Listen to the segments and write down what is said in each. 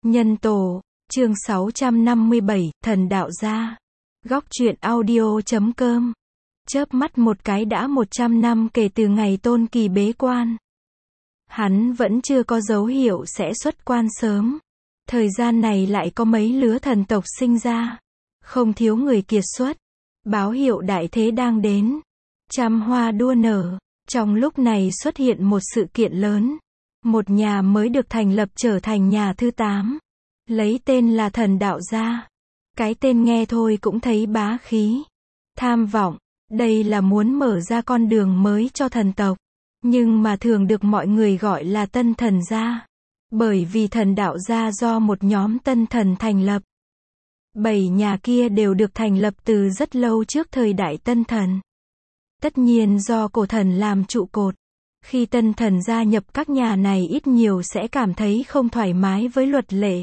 Nhân tổ, chương 657, thần đạo gia. Góc truyện audio.com. Chớp mắt một cái đã 100 năm kể từ ngày Tôn Kỳ bế quan. Hắn vẫn chưa có dấu hiệu sẽ xuất quan sớm. Thời gian này lại có mấy lứa thần tộc sinh ra. Không thiếu người kiệt xuất. Báo hiệu đại thế đang đến. Trăm hoa đua nở. Trong lúc này xuất hiện một sự kiện lớn. Một nhà mới được thành lập trở thành nhà thứ 8. Lấy tên là thần đạo gia. Cái tên nghe thôi cũng thấy bá khí. Tham vọng. Đây là muốn mở ra con đường mới cho thần tộc. Nhưng mà thường được mọi người gọi là tân thần gia. Bởi vì thần đạo gia do một nhóm tân thần thành lập. 7 nhà kia đều được thành lập từ rất lâu trước thời đại tân thần. Tất nhiên do cổ thần làm trụ cột. Khi tân thần gia nhập các nhà này ít nhiều sẽ cảm thấy không thoải mái với luật lệ.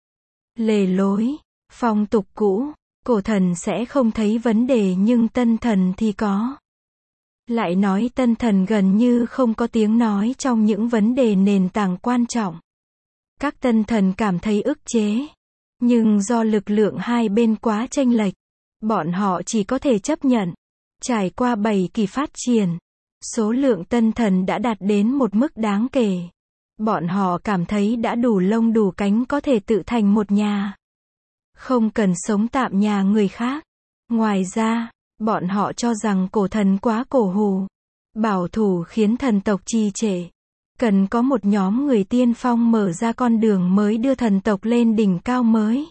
Lề lối, phong tục cũ, cổ thần sẽ không thấy vấn đề nhưng tân thần thì có. Lại nói tân thần gần như không có tiếng nói trong những vấn đề nền tảng quan trọng. Các tân thần cảm thấy ức chế. Nhưng do lực lượng hai bên quá chênh lệch, bọn họ chỉ có thể chấp nhận. Trải qua 7 kỳ phát triển, số lượng tân thần đã đạt đến một mức đáng kể. Bọn họ cảm thấy đã đủ lông đủ cánh có thể tự thành một nhà. Không cần sống tạm nhà người khác. Ngoài ra, bọn họ cho rằng cổ thần quá cổ hủ. Bảo thủ khiến thần tộc trì trệ. Cần có một nhóm người tiên phong mở ra con đường mới đưa thần tộc lên đỉnh cao mới.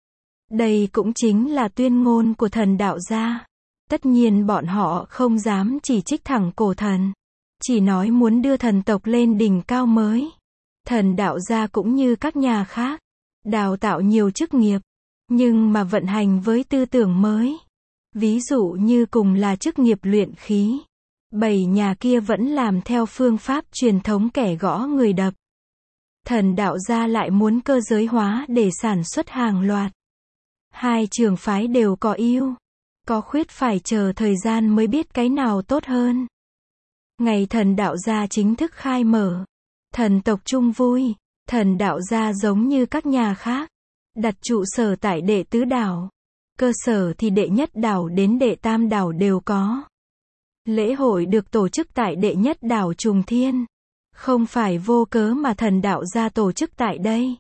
Đây cũng chính là tuyên ngôn của thần đạo gia. Tất nhiên bọn họ không dám chỉ trích thẳng cổ thần. Chỉ nói muốn đưa thần tộc lên đỉnh cao mới. Thần đạo gia cũng như các nhà khác. Đào tạo nhiều chức nghiệp. Nhưng mà vận hành với tư tưởng mới. Ví dụ như cùng là chức nghiệp luyện khí. 7 nhà kia vẫn làm theo phương pháp truyền thống kẻ gõ người đập. Thần đạo gia lại muốn cơ giới hóa để sản xuất hàng loạt. Hai trường phái đều có ưu. Có khuyết phải chờ thời gian mới biết cái nào tốt hơn. Ngày thần đạo gia chính thức khai mở. Thần tộc chung vui. Thần đạo gia giống như các nhà khác. Đặt trụ sở tại đệ tứ đảo. Cơ sở thì đệ nhất đảo đến đệ tam đảo đều có. Lễ hội được tổ chức tại đệ nhất đảo Trùng Thiên. Không phải vô cớ mà thần đạo gia tổ chức tại đây.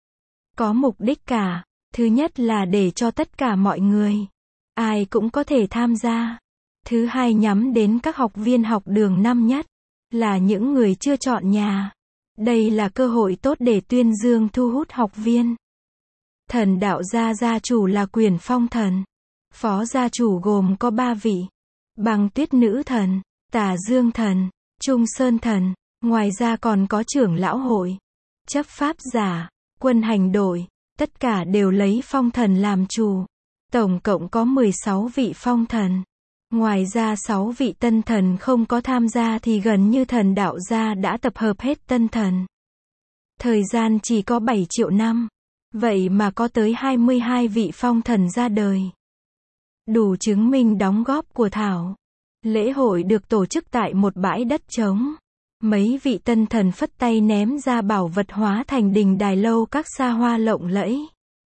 Có mục đích cả. Thứ nhất là để cho tất cả mọi người. Ai cũng có thể tham gia. Thứ hai nhắm đến các học viên học đường năm nhất. Là những người chưa chọn nhà. Đây là cơ hội tốt để tuyên dương thu hút học viên. Thần đạo gia gia chủ là Quyền Phong thần. Phó gia chủ gồm có 3 vị. Băng Tuyết nữ thần, Tà Dương thần, Trung Sơn thần. Ngoài ra còn có trưởng lão hội, chấp pháp giả, quân hành đội. Tất cả đều lấy phong thần làm chủ. Tổng cộng có 16 vị phong thần. Ngoài ra 6 vị tân thần không có tham gia thì gần như thần đạo gia đã tập hợp hết tân thần. Thời gian chỉ có 7 triệu năm. Vậy mà có tới 22 vị phong thần ra đời. Đủ chứng minh đóng góp của Thảo. Lễ hội được tổ chức tại một bãi đất trống. Mấy vị tân thần phất tay ném ra bảo vật hóa thành đình đài lâu các xa hoa lộng lẫy.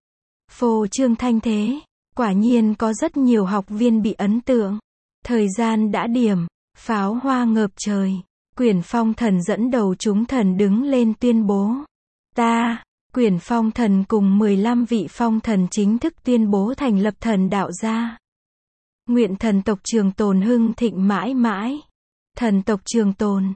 Phô trương thanh thế. Quả nhiên có rất nhiều học viên bị ấn tượng. Thời gian đã điểm. Pháo hoa ngợp trời. Quyền Phong thần dẫn đầu chúng thần đứng lên tuyên bố. Ta, Quyền Phong thần cùng 15 vị phong thần chính thức tuyên bố thành lập thần đạo gia. Nguyện thần tộc trường tồn hưng thịnh mãi mãi. Thần tộc trường tồn,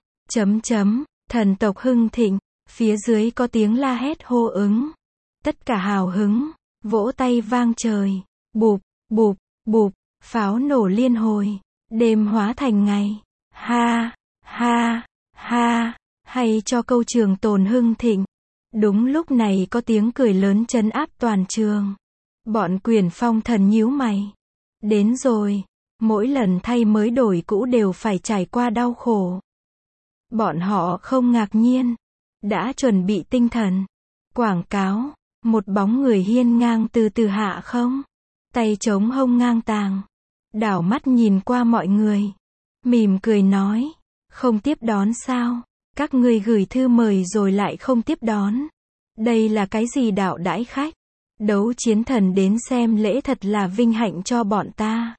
thần tộc hưng thịnh. Phía dưới có tiếng la hét hô ứng. Tất cả hào hứng, vỗ tay vang trời. Bụp, bụp, bụp, pháo nổ liên hồi. Đêm hóa thành ngày. Ha, ha, ha, hay cho câu trường tồn hưng thịnh. Đúng lúc này có tiếng cười lớn trấn áp toàn trường. Bọn Quyền Phong thần nhíu mày. Đến rồi. Mỗi lần thay mới đổi cũ đều phải trải qua đau khổ. Bọn họ không ngạc nhiên. Đã chuẩn bị tinh thần. Quảng cáo. Một bóng người hiên ngang từ từ hạ không. Tay chống hông ngang tàng. Đảo mắt nhìn qua mọi người. Mỉm cười nói. Không tiếp đón sao? Các ngươi gửi thư mời rồi lại không tiếp đón. Đây là cái gì đạo đãi khách? Đấu chiến thần đến xem lễ thật là vinh hạnh cho bọn ta.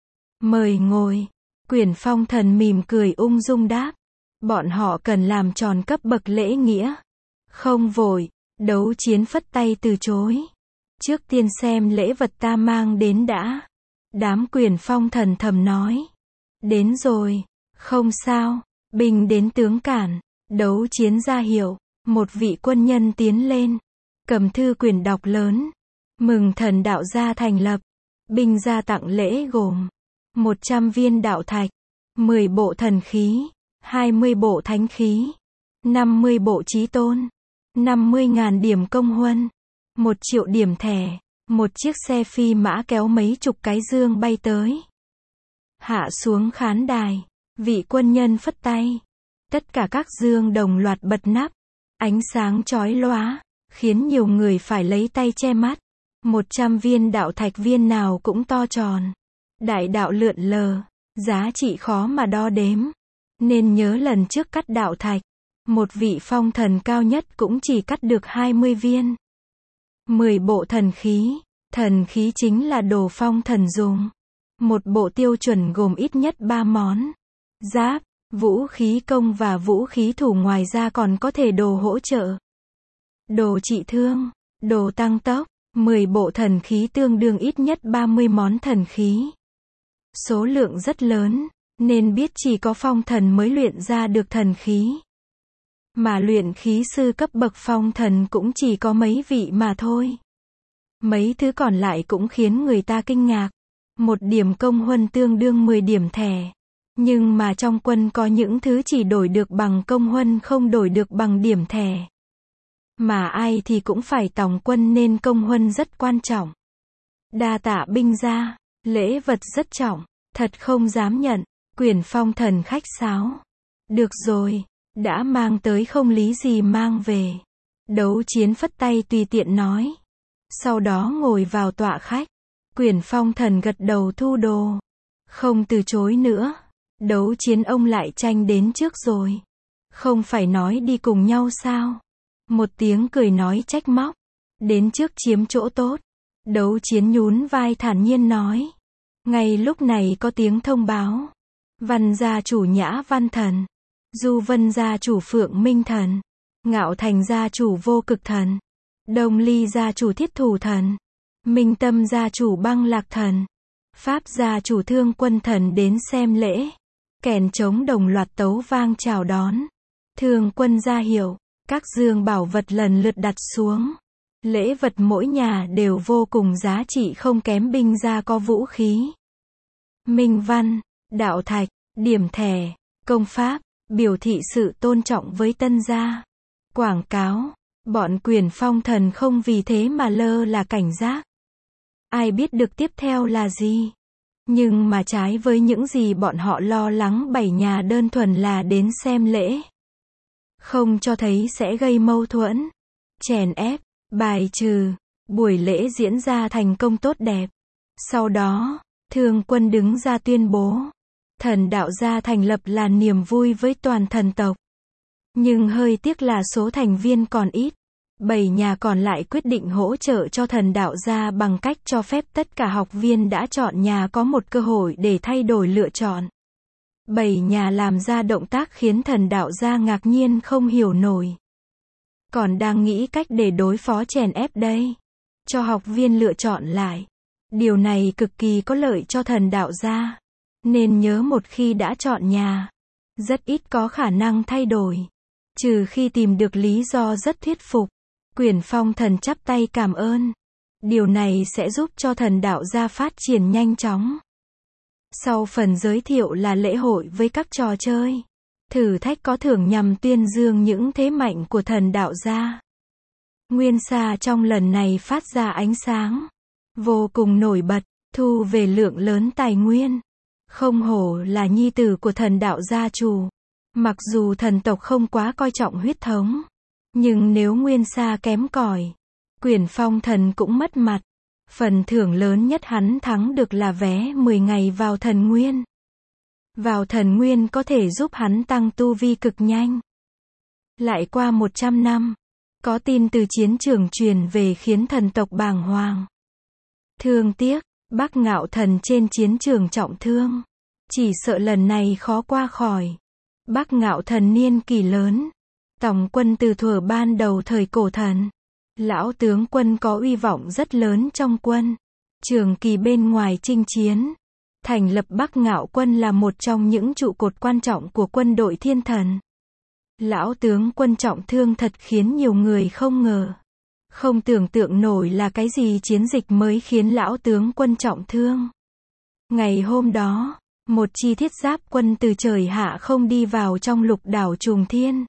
Mời ngồi. Quyển Phong thần mỉm cười ung dung đáp. Bọn họ cần làm tròn cấp bậc lễ nghĩa. Không vội. Đấu chiến phất tay từ chối. Trước tiên xem lễ vật ta mang đến đã. Đám Quyển Phong thần thầm nói. Đến rồi. Không sao. Binh đến tướng cản. Đấu chiến ra hiệu. Một vị quân nhân tiến lên. Cầm thư quyển đọc lớn. Mừng thần đạo gia thành lập. Binh ra tặng lễ gồm 100 viên đạo thạch, 10 bộ thần khí, 20 bộ thánh khí, 50 bộ chí tôn, 50.000 điểm công huân, 1 triệu điểm thẻ, một chiếc xe phi mã kéo mấy chục cái dương bay tới. Hạ xuống khán đài, vị quân nhân phất tay. Tất cả các dương đồng loạt bật nắp, ánh sáng chói lóa, khiến nhiều người phải lấy tay che mắt. 100 viên đạo thạch viên nào cũng to tròn. Đại đạo lượn lờ, giá trị khó mà đo đếm. Nên nhớ lần trước cắt đạo thạch, một vị phong thần cao nhất cũng chỉ cắt được 20 viên. 10 bộ thần khí chính là đồ phong thần dùng. Một bộ tiêu chuẩn gồm ít nhất 3 món. Giáp, vũ khí công và vũ khí thủ, ngoài ra còn có thể đồ hỗ trợ. Đồ trị thương, đồ tăng tốc. 10 bộ thần khí tương đương ít nhất 30 món thần khí. Số lượng rất lớn, nên biết chỉ có phong thần mới luyện ra được thần khí. Mà luyện khí sư cấp bậc phong thần cũng chỉ có mấy vị mà thôi. Mấy thứ còn lại cũng khiến người ta kinh ngạc. Một điểm công huân tương đương 10 điểm thẻ. Nhưng mà trong quân có những thứ chỉ đổi được bằng công huân, không đổi được bằng điểm thẻ. Mà ai thì cũng phải tòng quân nên công huân rất quan trọng. Đa tạ binh gia, lễ vật rất trọng, thật không dám nhận. Quyển Phong thần khách sáo. Được rồi, đã mang tới không lý gì mang về. Đấu chiến phất tay tùy tiện nói. Sau đó ngồi vào tọa khách. Quyển Phong thần gật đầu thu đồ. Không từ chối nữa. Đấu chiến ông lại tranh đến trước rồi. Không phải nói đi cùng nhau sao? Một tiếng cười nói trách móc. Đến trước chiếm chỗ tốt. Đấu chiến nhún vai thản nhiên nói. Ngay lúc này có tiếng thông báo. Văn gia chủ Nhã Văn Thần. Du Vân gia chủ Phượng Minh Thần. Ngạo Thành gia chủ Vô Cực Thần. Đông Ly gia chủ Thiết Thủ Thần. Minh Tâm gia chủ Băng Lạc Thần. Pháp gia chủ Thương Quân Thần đến xem lễ. Kèn trống đồng loạt tấu vang chào đón. Thương quân ra hiệu. Các dương bảo vật lần lượt đặt xuống. Lễ vật mỗi nhà đều vô cùng giá trị, không kém binh gia có vũ khí, minh văn, đạo thạch, điểm thẻ, công pháp, biểu thị sự tôn trọng với tân gia. Quảng cáo, bọn Quyển Phong thần không vì thế mà lơ là cảnh giác. Ai biết được tiếp theo là gì? Nhưng mà trái với những gì bọn họ lo lắng, 7 nhà đơn thuần là đến xem lễ. Không cho thấy sẽ gây mâu thuẫn, chèn ép, bài trừ. Buổi lễ diễn ra thành công tốt đẹp. Sau đó, Thương Quân đứng ra tuyên bố. Thần đạo gia thành lập là niềm vui với toàn thần tộc. Nhưng hơi tiếc là số thành viên còn ít. 7 nhà còn lại quyết định hỗ trợ cho thần đạo gia bằng cách cho phép tất cả học viên đã chọn nhà có một cơ hội để thay đổi lựa chọn. 7 nhà làm ra động tác khiến thần đạo gia ngạc nhiên không hiểu nổi. Còn đang nghĩ cách để đối phó chèn ép đây. Cho học viên lựa chọn lại. Điều này cực kỳ có lợi cho thần đạo gia. Nên nhớ một khi đã chọn nhà, rất ít có khả năng thay đổi. Trừ khi tìm được lý do rất thuyết phục. Quyển Phong thần chắp tay cảm ơn. Điều này sẽ giúp cho thần đạo gia phát triển nhanh chóng. Sau phần giới thiệu là lễ hội với các trò chơi. Thử thách có thưởng nhằm tuyên dương những thế mạnh của thần đạo gia. Nguyên Sa trong lần này phát ra ánh sáng vô cùng nổi bật, thu về lượng lớn tài nguyên. Không hổ là nhi tử của thần đạo gia chủ. Mặc dù thần tộc không quá coi trọng huyết thống, nhưng nếu Nguyên Sa kém cỏi, Quyển Phong thần cũng mất mặt. Phần thưởng lớn nhất hắn thắng được là vé 10 ngày vào thần nguyên. Vào thần nguyên có thể giúp hắn tăng tu vi cực nhanh. Lại qua 100 năm, Có tin từ chiến trường truyền về khiến thần tộc bàng hoàng. Thương tiếc, Bắc Ngạo Thần trên chiến trường trọng thương. Chỉ sợ lần này khó qua khỏi. Bắc Ngạo Thần niên kỷ lớn. Tòng quân từ thuở ban đầu thời cổ thần. Lão tướng quân có uy vọng rất lớn trong quân. Trường kỳ bên ngoài chinh chiến. Thành lập Bắc Ngạo quân là một trong những trụ cột quan trọng của quân đội thiên thần. Lão tướng quân trọng thương thật khiến nhiều người không ngờ. Không tưởng tượng nổi là cái gì chiến dịch mới khiến lão tướng quân trọng thương. Ngày hôm đó, một chi thiết giáp quân từ trời hạ không đi vào trong lục đảo Trùng Thiên.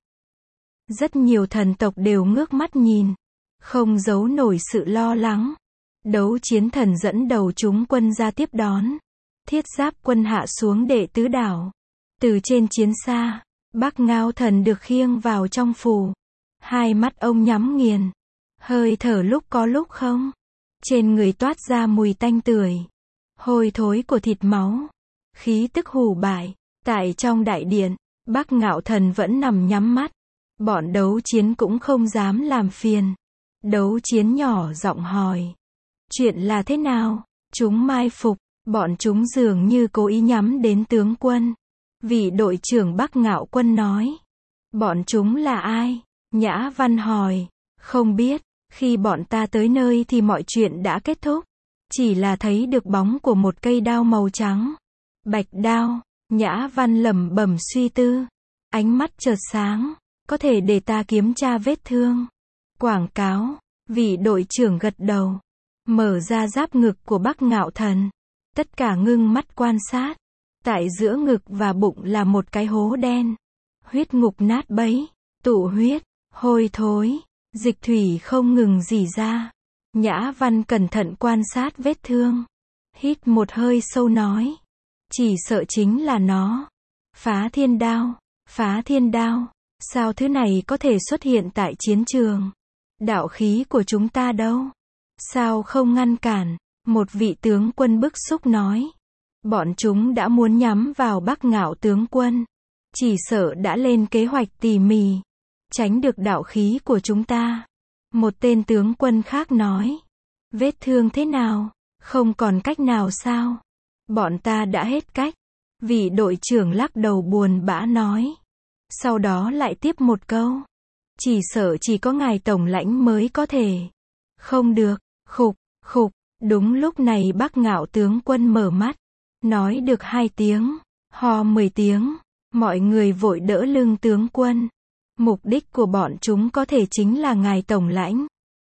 Rất nhiều thần tộc đều ngước mắt nhìn, không giấu nổi sự lo lắng. Đấu chiến thần dẫn đầu chúng quân ra tiếp đón. Thiết giáp quân hạ xuống đệ tứ đảo. Từ trên chiến xa, Bắc Ngạo Thần được khiêng vào trong phủ. Hai mắt ông nhắm nghiền. Hơi thở lúc có lúc không. Trên người toát ra mùi tanh tưởi. Hôi thối của thịt máu. Khí tức hủ bại. Tại trong đại điện, Bắc Ngạo Thần vẫn nằm nhắm mắt. Bọn đấu chiến cũng không dám làm phiền. Đấu chiến nhỏ giọng hỏi. Chuyện là thế nào? Chúng mai phục. Bọn chúng dường như cố ý nhắm đến tướng quân. Vị đội trưởng Bắc Ngạo quân nói. Bọn chúng là ai? Nhã Văn hỏi. Không biết. Khi bọn ta tới nơi thì mọi chuyện đã kết thúc. Chỉ là thấy được bóng của một cây đao màu trắng. Bạch đao. Nhã Văn lẩm bẩm suy tư. Ánh mắt chợt sáng. Có thể để ta kiểm tra vết thương. Quảng cáo. Vị đội trưởng gật đầu. Mở ra giáp ngực của Bắc Ngạo Thần. Tất cả ngưng mắt quan sát. Tại giữa ngực và bụng là một cái hố đen. Huyết ngục nát bấy. Tụ huyết. Hôi thối. Dịch thủy không ngừng rỉ ra. Nhã Văn cẩn thận quan sát vết thương. Hít một hơi sâu nói. Chỉ sợ chính là nó. Phá thiên đao. Phá thiên đao. Sao thứ này có thể xuất hiện tại chiến trường? Đạo khí của chúng ta đâu? Sao không ngăn cản? Một vị tướng quân bức xúc nói. Bọn chúng đã muốn nhắm vào Bắc Ngạo tướng quân. Chỉ sợ đã lên kế hoạch tỉ mỉ. Tránh được đạo khí của chúng ta. Một tên tướng quân khác nói. Vết thương thế nào? Không còn cách nào sao? Bọn ta đã hết cách. Vị đội trưởng lắc đầu buồn bã nói. Sau đó lại tiếp một câu. Chỉ sợ chỉ có ngài tổng lãnh mới có thể. Không được. Khục, khục. Đúng lúc này Bắc Ngạo tướng quân mở mắt. Nói được 2 tiếng. Ho 10 tiếng. Mọi người vội đỡ lưng tướng quân. Mục đích của bọn chúng có thể chính là ngài tổng lãnh.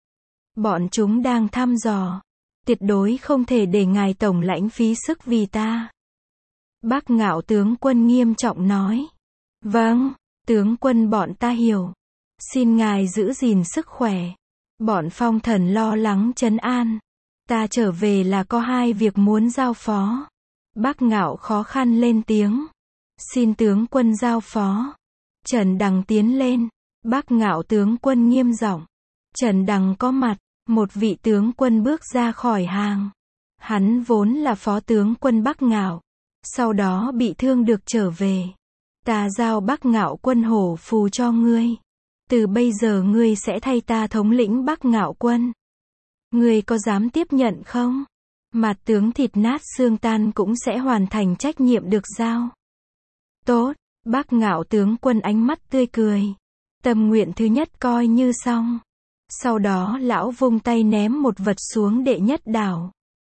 Bọn chúng đang thăm dò. Tuyệt đối không thể để ngài tổng lãnh phí sức vì ta. Bắc Ngạo tướng quân nghiêm trọng nói. Vâng, tướng quân bọn ta hiểu. Xin ngài giữ gìn sức khỏe. Bọn phong thần lo lắng trấn an. Ta trở về là có 2 việc muốn giao phó. Bắc Ngạo khó khăn lên tiếng. Xin tướng quân giao phó. Trần Đằng tiến lên. Bắc Ngạo tướng quân nghiêm giọng. Trần Đằng có mặt. Một vị tướng quân bước ra khỏi hàng. Hắn vốn là phó tướng quân Bắc Ngạo. Sau đó bị thương được trở về. Ta giao Bắc Ngạo quân hổ phù cho ngươi. Từ bây giờ ngươi sẽ thay ta thống lĩnh Bắc Ngạo quân. Ngươi có dám tiếp nhận không? Mạt tướng thịt nát xương tan cũng sẽ hoàn thành trách nhiệm được giao. Tốt, Bắc Ngạo tướng quân ánh mắt tươi cười. Tâm nguyện thứ nhất coi như xong. Sau đó lão vung tay ném một vật xuống đệ nhất đảo.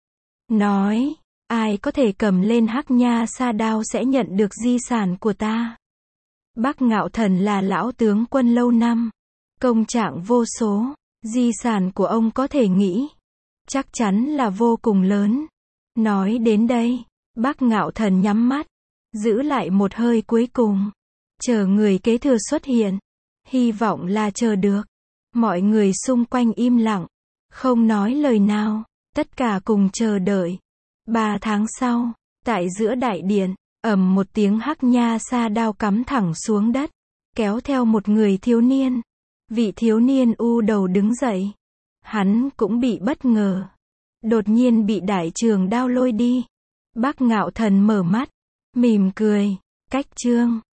Nói, ai có thể cầm lên Hắc Nha Sa đao sẽ nhận được di sản của ta. Bắc Ngạo Thần là lão tướng quân lâu năm. Công trạng vô số. Di sản của ông có thể nghĩ. Chắc chắn là vô cùng lớn. Nói đến đây, Bắc Ngạo Thần nhắm mắt. Giữ lại một hơi cuối cùng. Chờ người kế thừa xuất hiện. Hy vọng là chờ được. Mọi người xung quanh im lặng. Không nói lời nào. Tất cả cùng chờ đợi. 3 tháng sau, tại giữa đại điện, ầm một tiếng Hắc Nha Sa đao cắm thẳng xuống đất. Kéo theo một người thiếu niên. Vị thiếu niên u đầu đứng dậy. Hắn cũng bị bất ngờ. Đột nhiên bị đại trường đao lôi đi. Bắc Ngạo Thần mở mắt. Mỉm cười. Cách chương